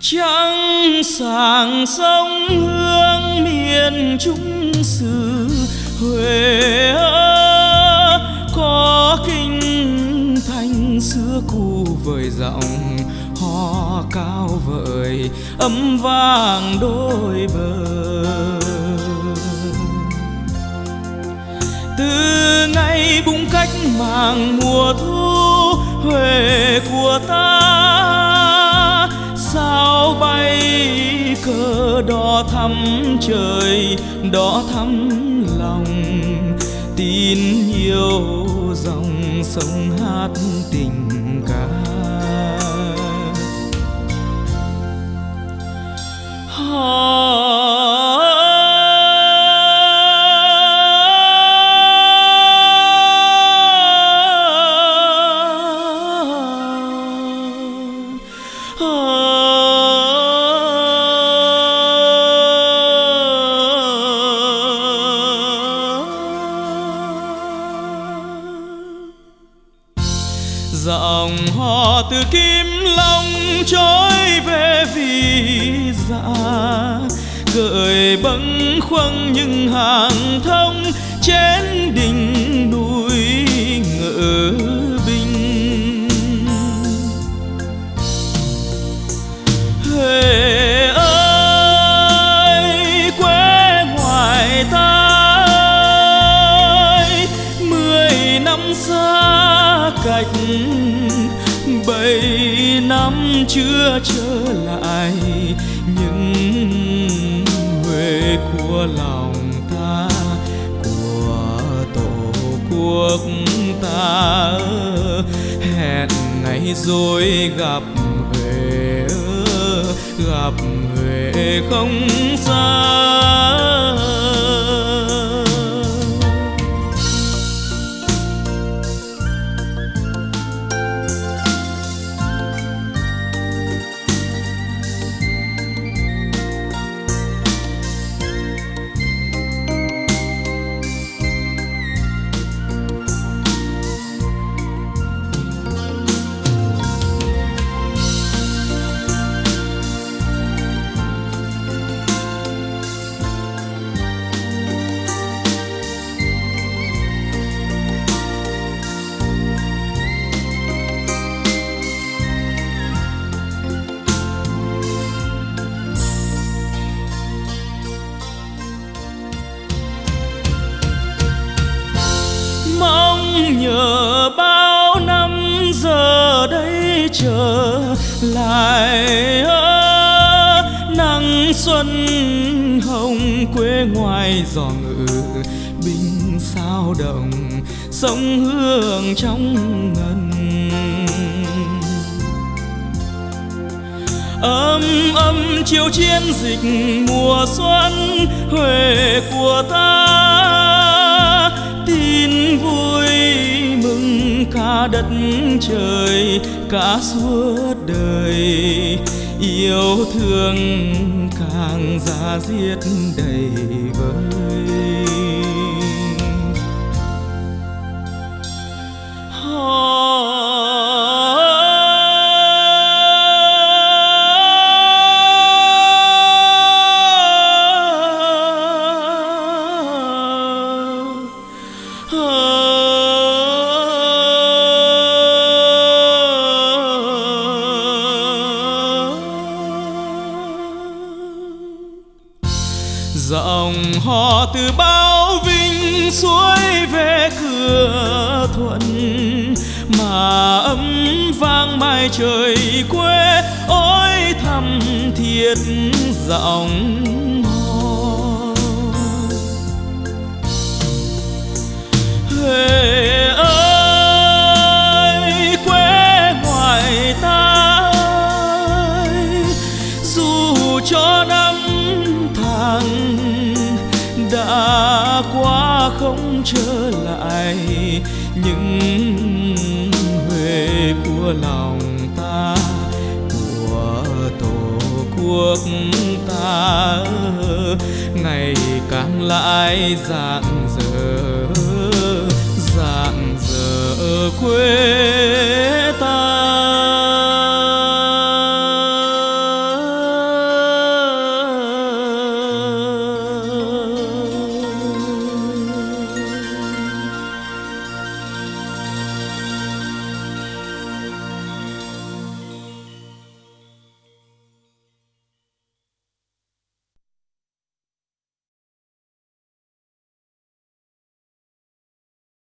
Trăng sáng sông hương miền Trung xứ Huế có kinh thành xưa cũ vời giọng hò cao vời âm vang đôi bờ. Từ ngày bung cách mạng mùa thu Huế của ta sao bay cờ đỏ thắm trời đỏ thắm lòng, tin nhiều dòng sông hát tình ca. Giọng hò từ Kim Long trôi về vì dạ, gợi bâng khuâng những hàng thông trên đỉnh núi Ngự Bình. Huế ơi quê ngoài ta ơi, 10 năm xa cách 7 năm chưa trở lại, nhưng Huế của lòng ta, của tổ quốc ta, hẹn ngày rồi gặp Huế, gặp Huế không xa. Nhờ bao năm giờ đây trở lại, nắng xuân hồng quê ngoài giò ngự bình sao động, sông hương trong ngân. Ấm ấm chiều chiến dịch mùa xuân Huế của ta, tin vui mừng cả đất trời cả suốt đời, yêu thương càng da diết đầy vơi. Giọng hò từ Bao Vinh suối về Cửa Thuận, mà ấm vang mai trời quê ôi thắm thiết giọng hò. Huế ơi quê ngoài ta ơi, dù cho năm tháng đã qua không trở lại, nhưng Huế của lòng ta, của tổ quốc ta, ngày càng lại rạng rỡ quê